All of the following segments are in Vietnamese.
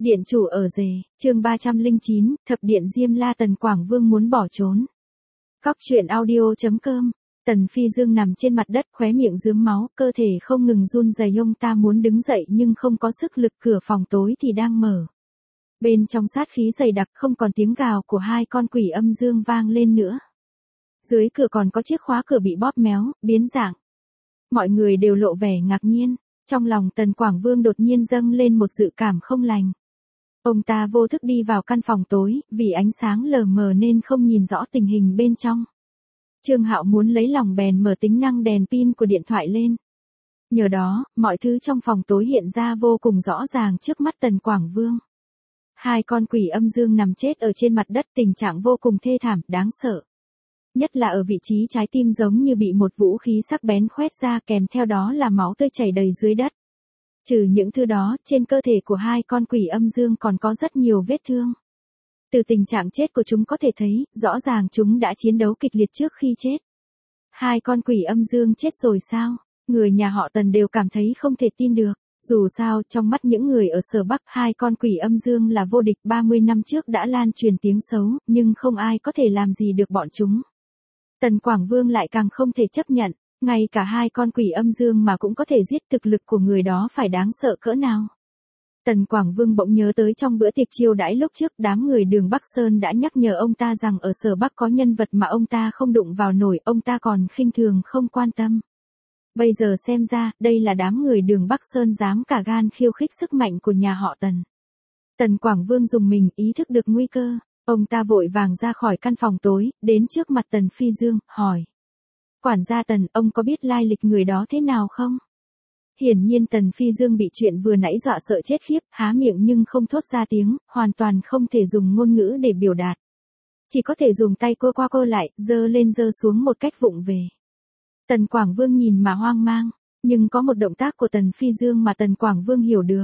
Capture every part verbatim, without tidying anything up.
Điện chủ ở rể, chương ba trăm lẻ chín, thập điện Diêm La Tần Quảng Vương muốn bỏ trốn. Cóc truyện audio.com. Tần Phi Dương nằm trên mặt đất, khóe miệng rướm máu, cơ thể không ngừng run rẩy, ông ta muốn đứng dậy nhưng không có sức lực, cửa phòng tối thì đang mở. Bên trong sát khí dày đặc, không còn tiếng gào của hai con quỷ âm dương vang lên nữa. Dưới cửa còn có chiếc khóa cửa bị bóp méo, biến dạng. Mọi người đều lộ vẻ ngạc nhiên, trong lòng Tần Quảng Vương đột nhiên dâng lên một dự cảm không lành. Ông ta vô thức đi vào căn phòng tối, vì ánh sáng lờ mờ nên không nhìn rõ tình hình bên trong. Trương Hạo muốn lấy lòng bèn mở tính năng đèn pin của điện thoại lên. Nhờ đó, mọi thứ trong phòng tối hiện ra vô cùng rõ ràng trước mắt Tần Quảng Vương. Hai con quỷ âm dương nằm chết ở trên mặt đất, tình trạng vô cùng thê thảm, đáng sợ. Nhất là ở vị trí trái tim giống như bị một vũ khí sắc bén khoét ra, kèm theo đó là máu tươi chảy đầy dưới đất. Trừ những thứ đó, trên cơ thể của hai con quỷ âm dương còn có rất nhiều vết thương. Từ tình trạng chết của chúng có thể thấy, rõ ràng chúng đã chiến đấu kịch liệt trước khi chết. Hai con quỷ âm dương chết rồi sao? Người nhà họ Tần đều cảm thấy không thể tin được. Dù sao, trong mắt những người ở Sở Bắc, hai con quỷ âm dương là vô địch, ba mươi năm trước đã lan truyền tiếng xấu, nhưng không ai có thể làm gì được bọn chúng. Tần Quảng Vương lại càng không thể chấp nhận, ngay cả hai con quỷ âm dương mà cũng có thể giết, thực lực của người đó phải đáng sợ cỡ nào. Tần Quảng Vương bỗng nhớ tới trong bữa tiệc chiêu đãi lúc trước, đám người Đường Bắc Sơn đã nhắc nhở ông ta rằng ở Sở Bắc có nhân vật mà ông ta không đụng vào nổi, ông ta còn khinh thường không quan tâm. Bây giờ xem ra, đây là đám người Đường Bắc Sơn dám cả gan khiêu khích sức mạnh của nhà họ Tần. Tần Quảng Vương dùng mình, ý thức được nguy cơ. Ông ta vội vàng ra khỏi căn phòng tối, đến trước mặt Tần Phi Dương, hỏi. Quản gia Tần, ông có biết lai lịch người đó thế nào không? Hiển nhiên Tần Phi Dương bị chuyện vừa nãy dọa sợ chết khiếp, há miệng nhưng không thốt ra tiếng, hoàn toàn không thể dùng ngôn ngữ để biểu đạt. Chỉ có thể dùng tay cô qua cô lại, giơ lên giơ xuống một cách vụng về. Tần Quảng Vương nhìn mà hoang mang, nhưng có một động tác của Tần Phi Dương mà Tần Quảng Vương hiểu được.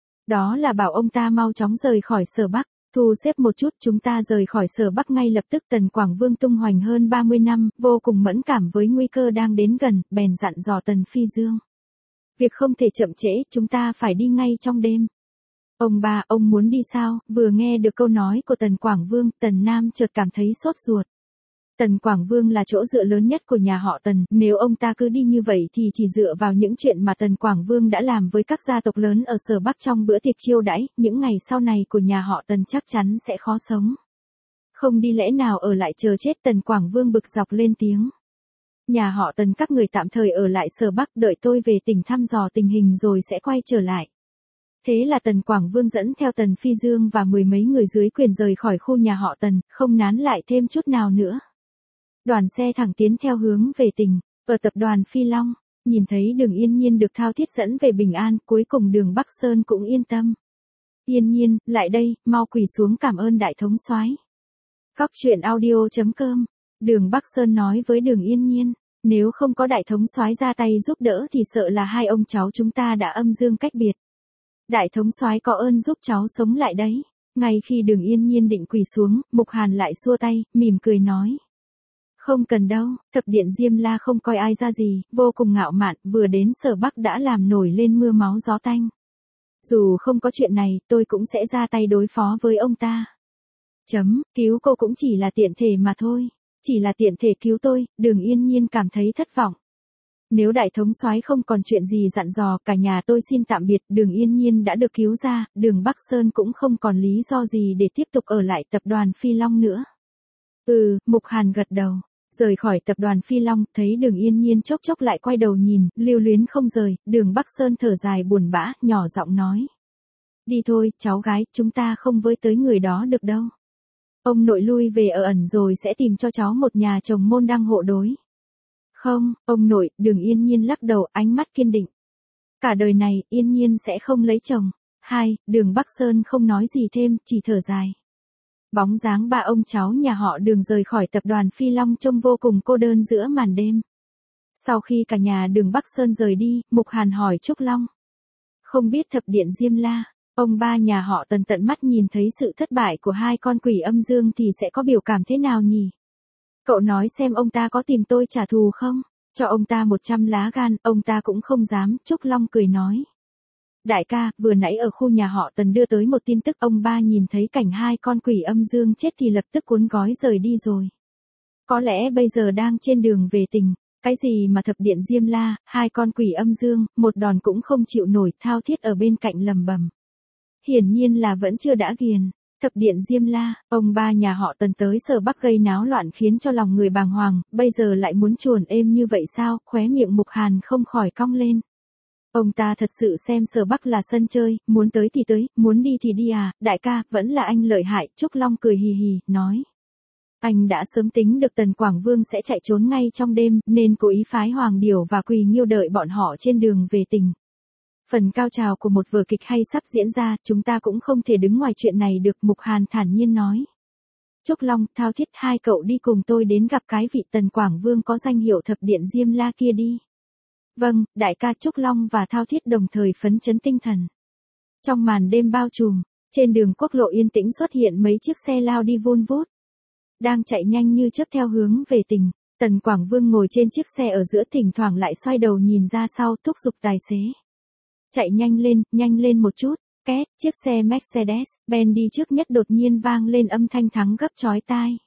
Đó là bảo ông ta mau chóng rời khỏi Sở Bắc. Thu xếp một chút, chúng ta rời khỏi Sở Bắc ngay lập tức. Tần Quảng Vương tung hoành hơn ba mươi năm, vô cùng mẫn cảm với nguy cơ đang đến gần, bèn dặn dò Tần Phi Dương. Việc không thể chậm trễ, chúng ta phải đi ngay trong đêm. Ông ba, ông muốn đi sao? Vừa nghe được câu nói của Tần Quảng Vương, Tần Nam chợt cảm thấy sốt ruột. Tần Quảng Vương là chỗ dựa lớn nhất của nhà họ Tần, nếu ông ta cứ đi như vậy thì chỉ dựa vào những chuyện mà Tần Quảng Vương đã làm với các gia tộc lớn ở Sở Bắc trong bữa tiệc chiêu đãi, những ngày sau này của nhà họ Tần chắc chắn sẽ khó sống. Không đi lẽ nào ở lại chờ chết? Tần Quảng Vương bực dọc lên tiếng. Nhà họ Tần các người tạm thời ở lại Sở Bắc, đợi tôi về tỉnh thăm dò tình hình rồi sẽ quay trở lại. Thế là Tần Quảng Vương dẫn theo Tần Phi Dương và mười mấy người dưới quyền rời khỏi khu nhà họ Tần, không nán lại thêm chút nào nữa. Đoàn xe thẳng tiến theo hướng về tỉnh. Ở tập đoàn Phi Long, nhìn thấy Đường Yên Nhiên được thao thiết dẫn về bình an, cuối cùng Đường Bắc Sơn cũng yên tâm. Yên Nhiên, lại đây, mau quỳ xuống cảm ơn đại thống soái. Cóc truyện audio.com. Đường Bắc Sơn nói với Đường Yên Nhiên, nếu không có đại thống soái ra tay giúp đỡ thì sợ là hai ông cháu chúng ta đã âm dương cách biệt. Đại thống soái có ơn giúp cháu sống lại đấy. Ngay khi Đường Yên Nhiên định quỳ xuống, Mục Hàn lại xua tay, mỉm cười nói. Không cần đâu, thập điện Diêm La không coi ai ra gì, vô cùng ngạo mạn, vừa đến Sở Bắc đã làm nổi lên mưa máu gió tanh. Dù không có chuyện này, tôi cũng sẽ ra tay đối phó với ông ta. Chấm, cứu cô cũng chỉ là tiện thể mà thôi. Chỉ là tiện thể cứu tôi, Đường Yên Nhiên cảm thấy thất vọng. Nếu đại thống soái không còn chuyện gì dặn dò, cả nhà tôi xin tạm biệt. Đường Yên Nhiên đã được cứu ra, Đường Bắc Sơn cũng không còn lý do gì để tiếp tục ở lại tập đoàn Phi Long nữa. Ừ, Mục Hàn gật đầu. Rời khỏi tập đoàn Phi Long, thấy Đường Yên Nhiên chốc chốc lại quay đầu nhìn, lưu luyến không rời, Đường Bắc Sơn thở dài buồn bã, nhỏ giọng nói. Đi thôi, cháu gái, chúng ta không với tới người đó được đâu. Ông nội lui về ở ẩn rồi sẽ tìm cho cháu một nhà chồng môn đăng hộ đối. Không, ông nội, Đường Yên Nhiên lắc đầu, ánh mắt kiên định. Cả đời này, Yên Nhiên sẽ không lấy chồng. Hai, Đường Bắc Sơn không nói gì thêm, chỉ thở dài. Bóng dáng ba ông cháu nhà họ Đường rời khỏi tập đoàn Phi Long trông vô cùng cô đơn giữa màn đêm. Sau khi cả nhà Đường Bắc Sơn rời đi, Mục Hàn hỏi Trúc Long. Không biết thập điện Diêm La, ông ba nhà họ Tần tận mắt nhìn thấy sự thất bại của hai con quỷ âm dương thì sẽ có biểu cảm thế nào nhỉ? Cậu nói xem ông ta có tìm tôi trả thù không? Cho ông ta một trăm lá gan, ông ta cũng không dám, Trúc Long cười nói. đại ca, vừa nãy ở khu nhà họ Tần đưa tới một tin tức, ông ba nhìn thấy cảnh hai con quỷ âm dương chết thì lập tức cuốn gói rời đi rồi. Có lẽ bây giờ đang trên đường về tỉnh. Cái gì mà thập điện Diêm La, hai con quỷ âm dương, một đòn cũng không chịu nổi, Thao Thiết ở bên cạnh lầm bầm. Hiển nhiên là vẫn chưa đã ghiền. Thập điện Diêm La, ông ba nhà họ Tần tới Sở Bắc gây náo loạn khiến cho lòng người bàng hoàng, bây giờ lại muốn chuồn êm như vậy sao, khóe miệng Mục Hàn không khỏi cong lên. Ông ta thật sự xem Sở Bắc là sân chơi, muốn tới thì tới, muốn đi thì đi à, đại ca, vẫn là anh lợi hại, Trúc Long cười hì hì, nói. Anh đã sớm tính được Tần Quảng Vương sẽ chạy trốn ngay trong đêm, nên cố ý phái Hoàng Điểu và Quỳ Nghiêu đợi bọn họ trên đường về tỉnh. Phần cao trào của một vở kịch hay sắp diễn ra, chúng ta cũng không thể đứng ngoài chuyện này được, Mục Hàn thản nhiên nói. Trúc Long, Thao Thiết, hai cậu đi cùng tôi đến gặp cái vị Tần Quảng Vương có danh hiệu thập điện Diêm La kia đi. Vâng, đại ca. Trúc Long và Thao Thiết đồng thời phấn chấn tinh thần. Trong màn đêm bao trùm, trên đường quốc lộ yên tĩnh xuất hiện mấy chiếc xe lao đi vun vút. Đang chạy nhanh như chớp theo hướng về tỉnh. Tần Quảng Vương ngồi trên chiếc xe ở giữa, thỉnh thoảng lại xoay đầu nhìn ra sau, thúc giục tài xế. Chạy nhanh lên, nhanh lên một chút. Két, chiếc xe Mercedes-Benz đi trước nhất đột nhiên vang lên âm thanh thắng gấp chói tai.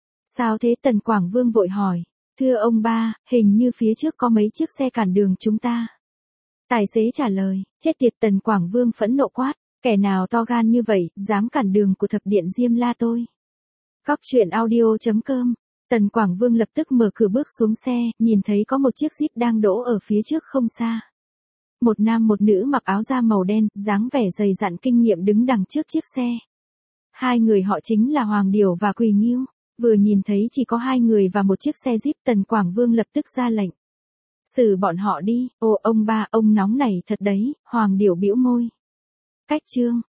Sao thế? Tần Quảng Vương vội hỏi. Thưa ông ba, hình như phía trước có mấy chiếc xe cản đường chúng ta. Tài xế trả lời. Chết tiệt! Tần Quảng Vương phẫn nộ quát. Kẻ nào to gan như vậy, dám cản đường của thập điện Diêm La tôi. Cóc truyện audio chấm com. Tần Quảng Vương lập tức mở cửa bước xuống xe, nhìn thấy có một chiếc Jeep đang đỗ ở phía trước không xa. Một nam một nữ mặc áo da màu đen, dáng vẻ dày dặn kinh nghiệm đứng đằng trước chiếc xe. Hai người họ chính là Hoàng Điểu và Quỳ Nghiêu. Vừa nhìn thấy chỉ có hai người và một chiếc xe Jeep, Tần Quảng Vương lập tức ra lệnh. Xử bọn họ đi. Ồ ông ba, ông nóng này thật đấy, Hoàng Điểu bĩu môi. Cách chương.